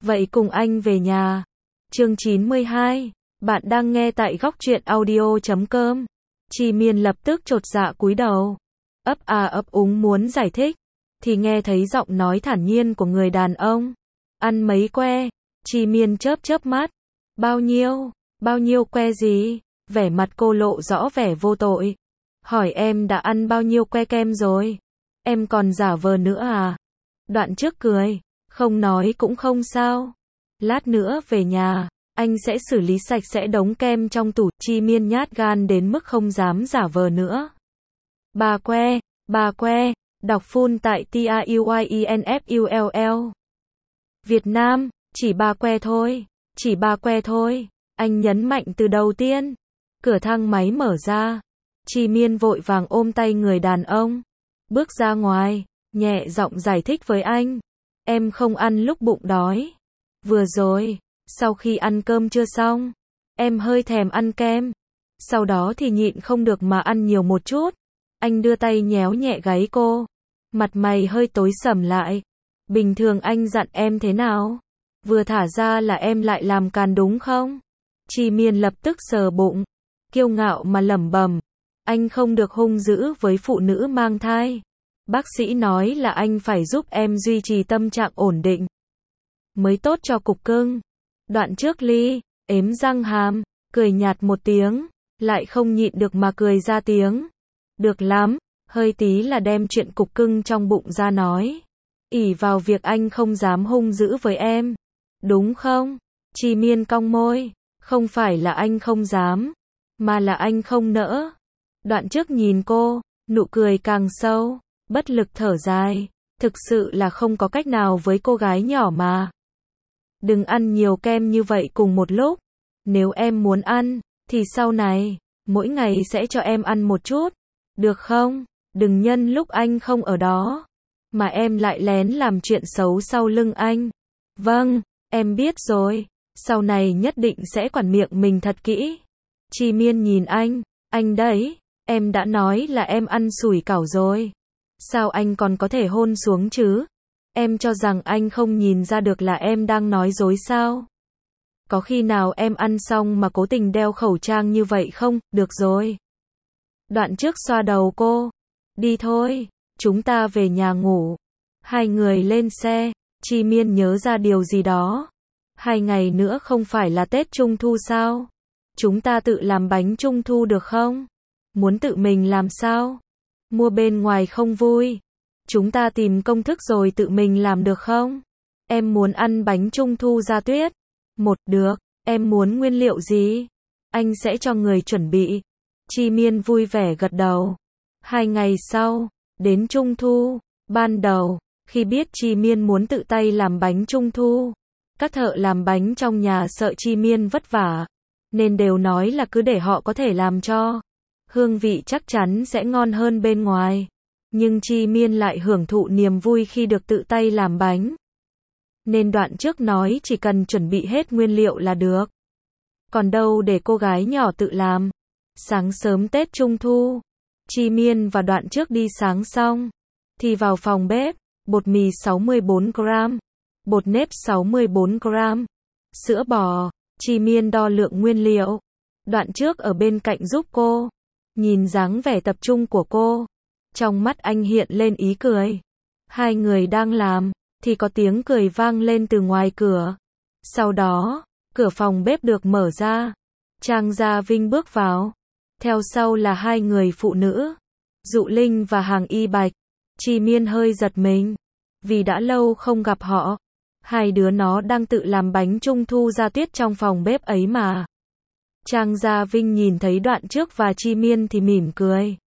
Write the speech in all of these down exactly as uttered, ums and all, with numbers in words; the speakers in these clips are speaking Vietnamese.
Vậy cùng anh về nhà. Chương chín mươi hai. Bạn đang nghe tại góc truyện audio chấm com. Chi Miên lập tức chột dạ cúi đầu. Ấp à ấp úng muốn giải thích. Thì nghe thấy giọng nói thản nhiên của người đàn ông. Ăn mấy que? Chi Miên chớp chớp mắt. Bao nhiêu? Bao nhiêu que gì? Vẻ mặt cô lộ rõ vẻ vô tội. Hỏi em đã ăn bao nhiêu que kem rồi? Em còn giả vờ nữa à? Đoạn trước cười. Không nói cũng không sao. Lát nữa về nhà, anh sẽ xử lý sạch sẽ đống kem trong tủ. Chi Miên nhát gan đến mức không dám giả vờ nữa. Ba que, ba que, đọc full tại T A U Y E N F U L L. Việt Nam, chỉ ba que thôi, chỉ ba que thôi. Anh nhấn mạnh từ đầu tiên. Cửa thang máy mở ra. Chi Miên vội vàng ôm tay người đàn ông. Bước ra ngoài, nhẹ giọng giải thích với anh. Em không ăn lúc bụng đói. Vừa rồi, sau khi ăn cơm chưa xong, em hơi thèm ăn kem. Sau đó thì nhịn không được mà ăn nhiều một chút. Anh đưa tay nhéo nhẹ gáy cô. Mặt mày hơi tối sầm lại. Bình thường anh dặn em thế nào? Vừa thả ra là em lại làm càn đúng không? Chi Miên lập tức sờ bụng. Kiêu ngạo mà lẩm bẩm. Anh không được hung dữ với phụ nữ mang thai. Bác sĩ nói là anh phải giúp em duy trì tâm trạng ổn định mới tốt cho cục cưng. Đoạn trước Ly, ếm răng hàm, cười nhạt một tiếng, lại không nhịn được mà cười ra tiếng. Được lắm, hơi tí là đem chuyện cục cưng trong bụng ra nói. ỷ vào việc anh không dám hung dữ với em. Đúng không? Chi Miên cong môi. Không phải là anh không dám, mà là anh không nỡ. Đoạn trước nhìn cô, nụ cười càng sâu, bất lực thở dài. Thực sự là không có cách nào với cô gái nhỏ mà. Đừng ăn nhiều kem như vậy cùng một lúc. Nếu em muốn ăn, thì sau này, mỗi ngày sẽ cho em ăn một chút. Được không? Đừng nhân lúc anh không ở đó, mà em lại lén làm chuyện xấu sau lưng anh. Vâng, em biết rồi. Sau này nhất định sẽ quản miệng mình thật kỹ. Chi Miên nhìn anh. Anh đấy, em đã nói là em ăn sủi cảo rồi. Sao anh còn có thể hôn xuống chứ? Em cho rằng anh không nhìn ra được là em đang nói dối sao? Có khi nào em ăn xong mà cố tình đeo khẩu trang như vậy không? Được rồi. Đoạn trước xoa đầu cô. Đi thôi, chúng ta về nhà ngủ. Hai người lên xe. Chi Miên nhớ ra điều gì đó. Hai ngày nữa không phải là Tết Trung Thu sao? Chúng ta tự làm bánh Trung Thu được không? Muốn tự mình làm sao? Mua bên ngoài không vui. Chúng ta tìm công thức rồi tự mình làm được không? Em muốn ăn bánh Trung Thu ra tuyết. Một, được. Em muốn nguyên liệu gì? Anh sẽ cho người chuẩn bị. Chi Miên vui vẻ gật đầu. Hai ngày sau, đến Trung Thu. Ban đầu, khi biết Chi Miên muốn tự tay làm bánh Trung Thu, các thợ làm bánh trong nhà sợ Chi Miên vất vả, nên đều nói là cứ để họ có thể làm cho. Hương vị chắc chắn sẽ ngon hơn bên ngoài. Nhưng Chi Miên lại hưởng thụ niềm vui khi được tự tay làm bánh. Nên đoạn trước nói chỉ cần chuẩn bị hết nguyên liệu là được. Còn đâu để cô gái nhỏ tự làm. Sáng sớm Tết Trung Thu, Chi Miên và đoạn trước đi sáng xong, thì vào phòng bếp, bột mì sáu mươi bốn gam, bột nếp sáu mươi bốn gam, sữa bò. Chi Miên đo lượng nguyên liệu. Đoạn trước ở bên cạnh giúp cô. Nhìn dáng vẻ tập trung của cô, trong mắt anh hiện lên ý cười. Hai người đang làm, thì có tiếng cười vang lên từ ngoài cửa. Sau đó, cửa phòng bếp được mở ra. Trang Gia Vinh bước vào. Theo sau là hai người phụ nữ, Dụ Linh và Hàng Y Bạch. Chi Miên hơi giật mình, vì đã lâu không gặp họ. Hai đứa nó đang tự làm bánh Trung Thu ra tuyết trong phòng bếp ấy mà. Trang Gia Vinh nhìn thấy đoạn trước và Chi Miên thì mỉm cười.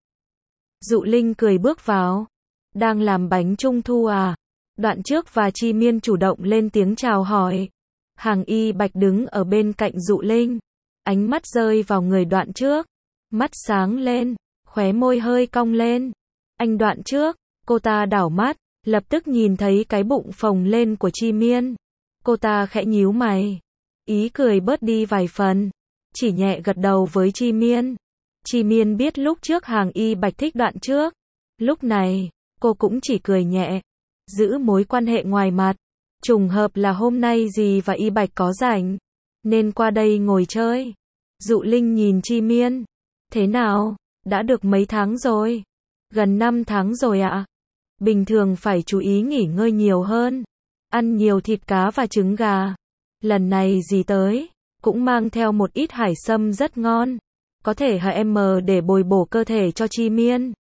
Dụ Linh cười bước vào. Đang làm bánh Trung Thu à? Đoạn trước và Chi Miên chủ động lên tiếng chào hỏi. Hàng Y Bạch đứng ở bên cạnh Dụ Linh. Ánh mắt rơi vào người đoạn trước. Mắt sáng lên, khóe môi hơi cong lên. Anh đoạn trước, cô ta đảo mắt, lập tức nhìn thấy cái bụng phồng lên của Chi Miên. Cô ta khẽ nhíu mày. Ý cười bớt đi vài phần. Chỉ nhẹ gật đầu với Chi Miên. Chi Miên biết lúc trước Hàng Y Bạch thích đoạn trước. Lúc này, cô cũng chỉ cười nhẹ. Giữ mối quan hệ ngoài mặt. Trùng hợp là hôm nay dì và Y Bạch có rảnh, nên qua đây ngồi chơi. Dụ Linh nhìn Chi Miên. Thế nào, đã được mấy tháng rồi? Gần năm tháng rồi ạ. Bình thường phải chú ý nghỉ ngơi nhiều hơn. Ăn nhiều thịt cá và trứng gà. Lần này dì tới, cũng mang theo một ít hải sâm rất ngon. Có thể hả em để bồi bổ cơ thể cho Chi Miên.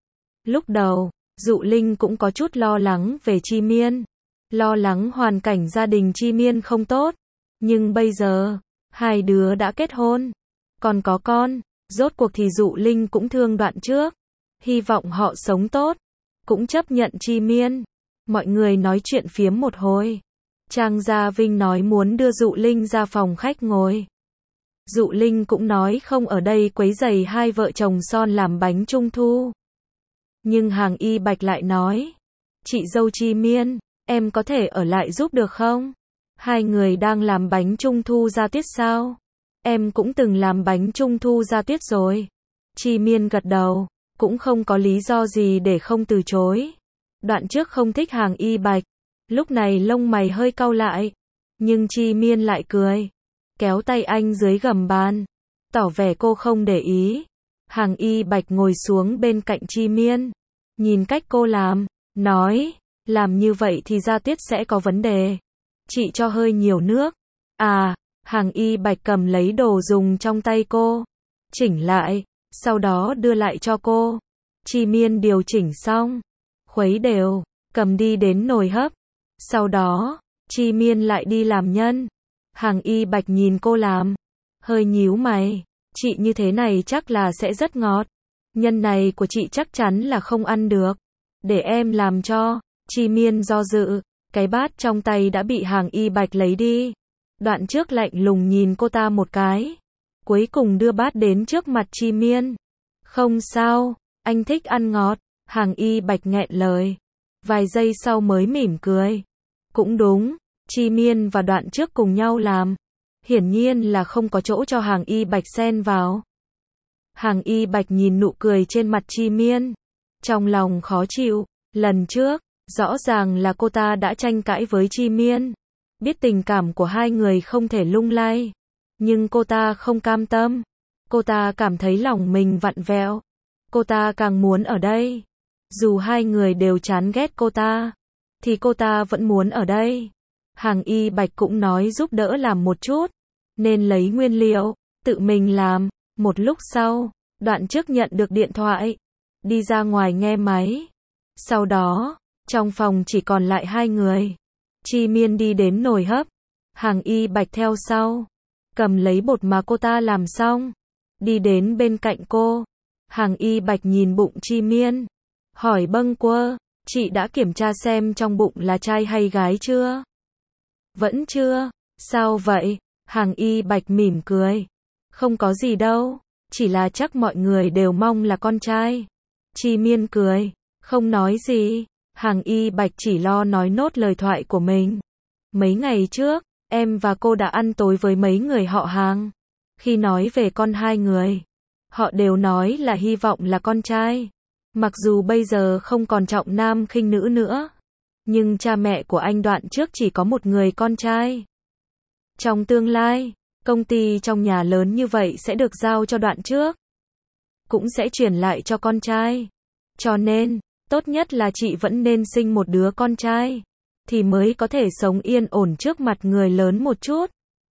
Lúc đầu, Dụ Linh cũng có chút lo lắng về Chi Miên. Lo lắng hoàn cảnh gia đình Chi Miên không tốt. Nhưng bây giờ, hai đứa đã kết hôn. Còn có con, rốt cuộc thì Dụ Linh cũng thương Đoạn Trước. Hy vọng họ sống tốt. Cũng chấp nhận Chi Miên. Mọi người nói chuyện phiếm một hồi. Trang Gia Vinh nói muốn đưa Dụ Linh ra phòng khách ngồi. Dụ Linh cũng nói không ở đây quấy rầy hai vợ chồng son làm bánh trung thu. Nhưng hàng Y Bạch lại nói, chị dâu Chi Miên, em có thể ở lại giúp được không? Hai người đang làm bánh trung thu ra tuyết sao? Em cũng từng làm bánh trung thu ra tuyết rồi. Chi Miên gật đầu, cũng không có lý do gì để không từ chối. Đoạn Trước không thích hàng Y Bạch, lúc này lông mày hơi cau lại. Nhưng Chi Miên lại cười, kéo tay anh dưới gầm bàn, tỏ vẻ cô không để ý. Hàng Y Bạch ngồi xuống bên cạnh Chi Miên, nhìn cách cô làm, nói, làm như vậy thì da tuyết sẽ có vấn đề. Chị cho hơi nhiều nước. À, hàng Y Bạch cầm lấy đồ dùng trong tay cô, chỉnh lại, sau đó đưa lại cho cô. Chi Miên điều chỉnh xong, khuấy đều, cầm đi đến nồi hấp. Sau đó, Chi Miên lại đi làm nhân. Hàng Y Bạch nhìn cô làm, hơi nhíu mày, chị như thế này chắc là sẽ rất ngọt. Nhân này của chị chắc chắn là không ăn được. Để em làm cho. Chi Miên do dự, cái bát trong tay đã bị hàng Y Bạch lấy đi. Đoạn Trước lạnh lùng nhìn cô ta một cái, cuối cùng đưa bát đến trước mặt Chi Miên. Không sao, anh thích ăn ngọt. Hàng Y Bạch nghẹn lời, vài giây sau mới mỉm cười. Cũng đúng, Chi Miên và Đoạn Trước cùng nhau làm, hiển nhiên là không có chỗ cho hàng Y Bạch xen vào. Hàng Y Bạch nhìn nụ cười trên mặt Chi Miên, trong lòng khó chịu. Lần trước, rõ ràng là cô ta đã tranh cãi với Chi Miên, biết tình cảm của hai người không thể lung lay, nhưng cô ta không cam tâm. Cô ta cảm thấy lòng mình vặn vẹo. Cô ta càng muốn ở đây. Dù hai người đều chán ghét cô ta, thì cô ta vẫn muốn ở đây. Hàng Y Bạch cũng nói giúp đỡ làm một chút, nên lấy nguyên liệu, tự mình làm. Một lúc sau, Đoạn Trước nhận được điện thoại, đi ra ngoài nghe máy. Sau đó, trong phòng chỉ còn lại hai người. Chi Miên đi đến nồi hấp, hàng Y Bạch theo sau, cầm lấy bột mà cô ta làm xong, đi đến bên cạnh cô. Hàng Y Bạch nhìn bụng Chi Miên, hỏi bâng quơ, chị đã kiểm tra xem trong bụng là trai hay gái chưa? Vẫn chưa. Sao vậy? Hàng Y Bạch mỉm cười, không có gì đâu, chỉ là chắc mọi người đều mong là con trai. Chi Miên cười, không nói gì. Hàng Y Bạch chỉ lo nói nốt lời thoại của mình. Mấy ngày trước, em và cô đã ăn tối với mấy người họ hàng. Khi nói về con hai người, họ đều nói là hy vọng là con trai. Mặc dù bây giờ không còn trọng nam khinh nữ nữa, nhưng cha mẹ của anh Đoạn Trước chỉ có một người con trai. Trong tương lai, công ty trong nhà lớn như vậy sẽ được giao cho Đoạn Trước, cũng sẽ chuyển lại cho con trai. Cho nên, tốt nhất là chị vẫn nên sinh một đứa con trai, thì mới có thể sống yên ổn trước mặt người lớn một chút.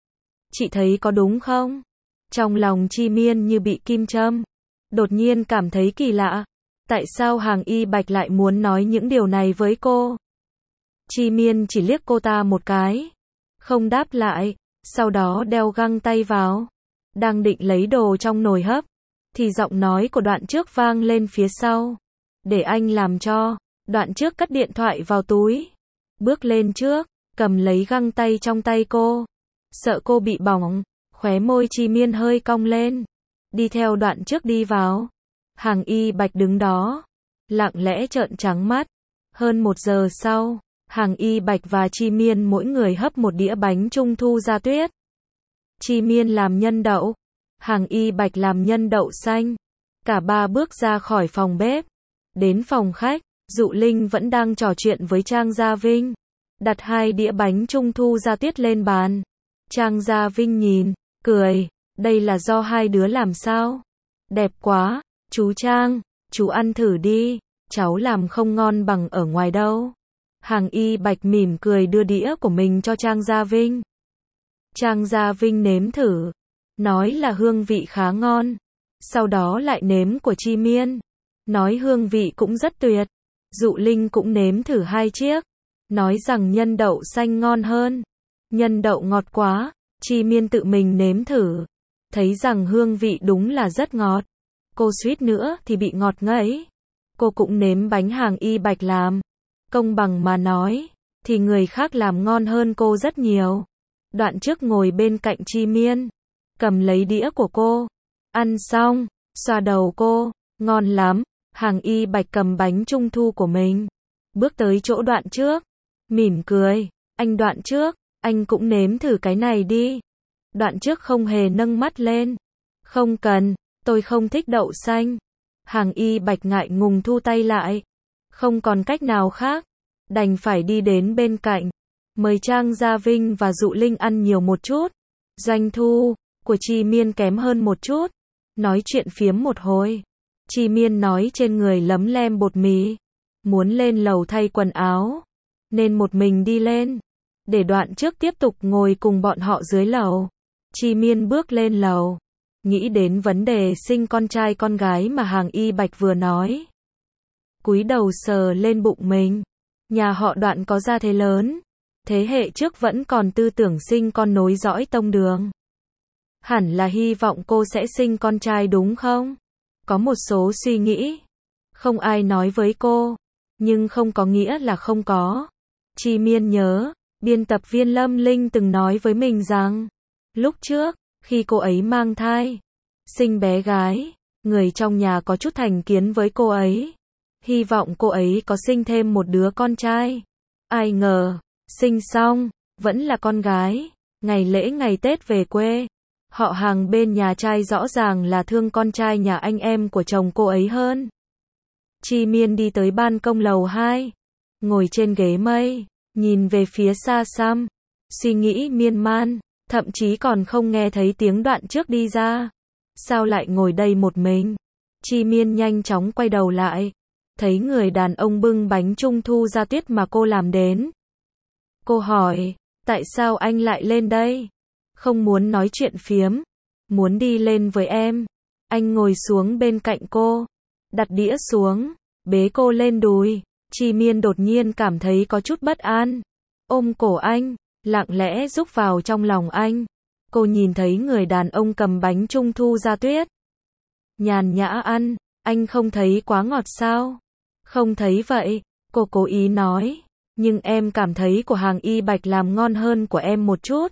Chị thấy có đúng không? Trong lòng Chi Miên như bị kim châm, đột nhiên cảm thấy kỳ lạ. Tại sao hàng Y Bạch lại muốn nói những điều này với cô? Chi Miên chỉ liếc cô ta một cái, không đáp lại, sau đó đeo găng tay vào, đang định lấy đồ trong nồi hấp, thì giọng nói của Đoạn Trước vang lên phía sau. Để anh làm cho. Đoạn Trước cất điện thoại vào túi, bước lên trước, cầm lấy găng tay trong tay cô, sợ cô bị bỏng. Khóe môi Chi Miên hơi cong lên, đi theo Đoạn Trước đi vào. Hàng Y Bạch đứng đó, lặng lẽ trợn trắng mắt. Hơn một giờ sau, hàng Y Bạch và Chi Miên mỗi người hấp một đĩa bánh trung thu ra tuyết. Chi Miên làm nhân đậu, hàng Y Bạch làm nhân đậu xanh. Cả ba bước ra khỏi phòng bếp, đến phòng khách. Dụ Linh vẫn đang trò chuyện với Trang Gia Vinh. đặt hai đĩa bánh trung thu Gia Tuyết lên bàn. Trang Gia Vinh nhìn, cười, đây là do hai đứa làm sao? Đẹp quá, chú Trang, chú ăn thử đi, cháu làm không ngon bằng ở ngoài đâu. Hàng Y Bạch mỉm cười đưa đĩa của mình cho Trang Gia Vinh. Trang Gia Vinh nếm thử, nói là hương vị khá ngon. Sau đó lại nếm của Chi Miên, nói hương vị cũng rất tuyệt. Dụ Linh cũng nếm thử hai chiếc, nói rằng nhân đậu xanh ngon hơn. Nhân đậu ngọt quá, Chi Miên tự mình nếm thử, thấy rằng hương vị đúng là rất ngọt. Cô suýt nữa thì bị ngọt ngấy. Cô cũng nếm bánh Hàng Y Bạch làm. Công bằng mà nói, thì người khác làm ngon hơn cô rất nhiều. Đoạn trước ngồi bên cạnh Chi Miên, cầm lấy đĩa của cô, ăn xong, xoa đầu cô, ngon lắm. Hàng Y Bạch cầm bánh trung thu của mình, bước tới chỗ Đoạn trước, mỉm cười, anh Đoạn trước, anh cũng nếm thử cái này đi. Đoạn trước không hề nâng mắt lên, không cần, tôi không thích đậu xanh. Hàng Y Bạch ngại ngùng thu tay lại, không còn cách nào khác, đành phải đi đến bên cạnh, mời Trang Gia Vinh và Dụ Linh ăn nhiều một chút. Doanh thu của Chi Miên kém hơn một chút, nói chuyện phiếm một hồi. Chi Miên nói trên người lấm lem bột mì, muốn lên lầu thay quần áo, nên một mình đi lên, để Đoạn trước tiếp tục ngồi cùng bọn họ dưới lầu. Chi Miên bước lên lầu, nghĩ đến vấn đề sinh con trai con gái mà Hàng Y Bạch vừa nói. Cúi đầu sờ lên bụng mình, nhà họ Đoạn có gia thế lớn, thế hệ trước vẫn còn tư tưởng sinh con nối dõi tông đường. Hẳn là hy vọng cô sẽ sinh con trai đúng không? Có một số suy nghĩ, không ai nói với cô, nhưng không có nghĩa là không có. Chi Miên nhớ, biên tập viên Lâm Linh từng nói với mình rằng, lúc trước, khi cô ấy mang thai, sinh bé gái, người trong nhà có chút thành kiến với cô ấy. Hy vọng cô ấy có sinh thêm một đứa con trai. Ai ngờ, sinh xong, vẫn là con gái. Ngày lễ ngày Tết về quê, họ hàng bên nhà trai rõ ràng là thương con trai nhà anh em của chồng cô ấy hơn. Chi Miên đi tới ban công lầu hai, ngồi trên ghế mây, nhìn về phía xa xăm, suy nghĩ miên man, thậm chí còn không nghe thấy tiếng Đoạn trước đi ra. Sao lại ngồi đây một mình? Chi Miên nhanh chóng quay đầu lại, thấy người đàn ông bưng bánh trung thu Gia Tuyết mà cô làm đến. Cô hỏi, tại sao anh lại lên đây? Không muốn nói chuyện phiếm, muốn đi lên với em. Anh ngồi xuống bên cạnh cô, đặt đĩa xuống, bế cô lên đùi. Chi Miên đột nhiên cảm thấy có chút bất an, ôm cổ anh, lặng lẽ rúc vào trong lòng anh. Cô nhìn thấy người đàn ông cầm bánh trung thu Gia Tuyết, nhàn nhã ăn, anh không thấy quá ngọt sao? Không thấy vậy, cô cố ý nói, nhưng em cảm thấy của Hàng Y Bạch làm ngon hơn của em một chút.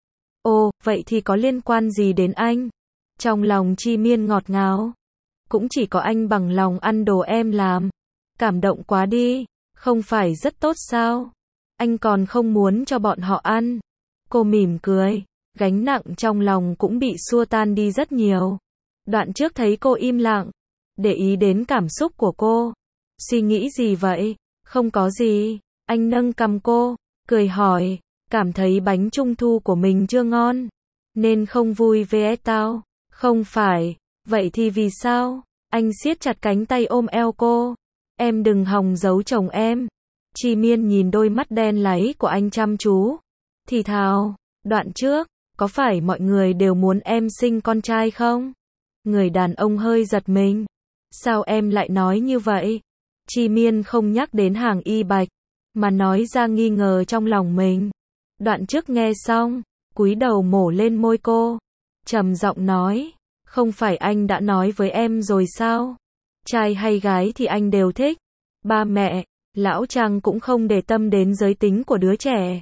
Ồ, vậy thì có liên quan gì đến anh? Trong lòng Chi Miên ngọt ngào, cũng chỉ có anh bằng lòng ăn đồ em làm. Cảm động quá đi, không phải rất tốt sao? Anh còn không muốn cho bọn họ ăn. Cô mỉm cười, gánh nặng trong lòng cũng bị xua tan đi rất nhiều. Đoạn trước thấy cô im lặng, để ý đến cảm xúc của cô. Suy nghĩ gì vậy? Không có gì. Anh nâng cằm cô, cười hỏi, cảm thấy bánh trung thu của mình chưa ngon, nên không vui với tao. Không phải, vậy thì vì sao? Anh siết chặt cánh tay ôm eo cô. Em đừng hòng giấu chồng em. Chi Miên nhìn đôi mắt đen láy của anh chăm chú, thì thào, Đoạn trước, có phải mọi người đều muốn em sinh con trai không? Người đàn ông hơi giật mình. Sao em lại nói như vậy? Chi Miên không nhắc đến Hàng Y Bạch, mà nói ra nghi ngờ trong lòng mình. Đoạn trước nghe xong, cúi đầu mổ lên môi cô, trầm giọng nói, không phải anh đã nói với em rồi sao? Trai hay gái thì anh đều thích. Ba mẹ, lão Trang cũng không để tâm đến giới tính của đứa trẻ.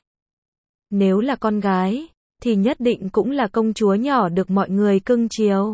Nếu là con gái, thì nhất định cũng là công chúa nhỏ được mọi người cưng chiều.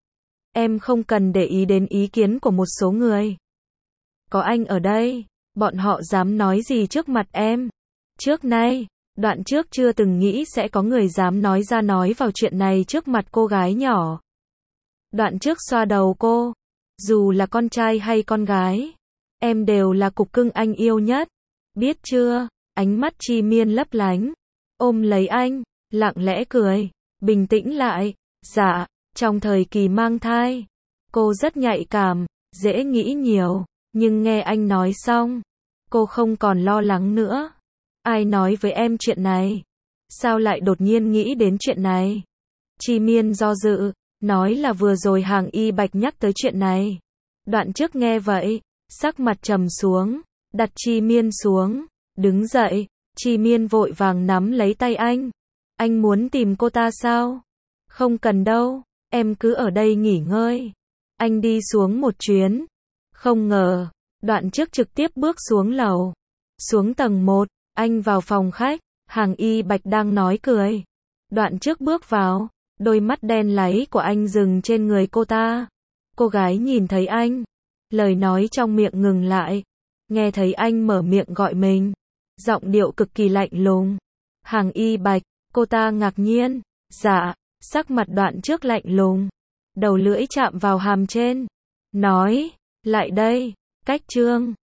Em không cần để ý đến ý kiến của một số người. Có anh ở đây, bọn họ dám nói gì trước mặt em? Trước nay, Đoạn trước chưa từng nghĩ sẽ có người dám nói ra nói vào chuyện này trước mặt cô gái nhỏ. Đoạn trước xoa đầu cô, dù là con trai hay con gái, em đều là cục cưng anh yêu nhất. Biết chưa, Ánh mắt Chi Miên lấp lánh, ôm lấy anh, lặng lẽ cười, bình tĩnh lại. Dạ, trong thời kỳ mang thai, cô rất nhạy cảm, dễ nghĩ nhiều, nhưng nghe anh nói xong, cô không còn lo lắng nữa. Ai nói với em chuyện này? Sao lại đột nhiên nghĩ đến chuyện này? Chi Miên do dự, nói là vừa rồi Hàng Y Bạch nhắc tới chuyện này. Đoạn trước nghe vậy, sắc mặt trầm xuống, đặt Chi Miên xuống, đứng dậy. Chi Miên vội vàng nắm lấy tay anh. Anh muốn tìm cô ta sao? Không cần đâu, em cứ ở đây nghỉ ngơi. Anh đi xuống một chuyến. Không ngờ, Đoạn trước trực tiếp bước xuống lầu. Xuống tầng một, anh vào phòng khách, Hàng Y Bạch đang nói cười. Đoạn trước bước vào, đôi mắt đen láy của anh dừng trên người cô ta. Cô gái nhìn thấy anh, lời nói trong miệng ngừng lại. Nghe thấy anh mở miệng gọi mình, giọng điệu cực kỳ lạnh lùng. Hàng Y Bạch, cô ta ngạc nhiên. Dạ, sắc mặt Đoạn trước lạnh lùng. Đầu lưỡi chạm vào hàm trên. Nói, lại đây, cách trương.